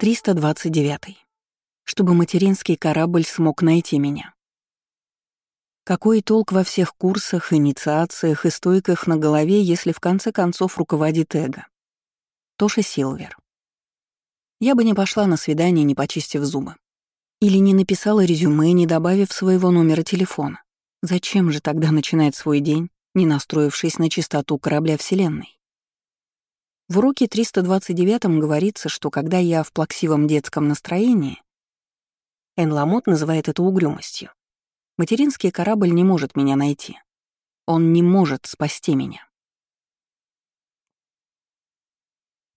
329. Чтобы материнский корабль смог найти меня. Какой толк во всех курсах, инициациях и стойках на голове, если в конце концов руководит эго? Тоша Силвер. Я бы не пошла на свидание, не почистив зубы. Или не написала резюме, не добавив своего номера телефона. Зачем же тогда начинать свой день, не настроившись на чистоту корабля Вселенной? В уроке 329 говорится, что когда я в плаксивом детском настроении, Энн Ламот называет это угрюмостью, материнский корабль не может меня найти. Он не может спасти меня.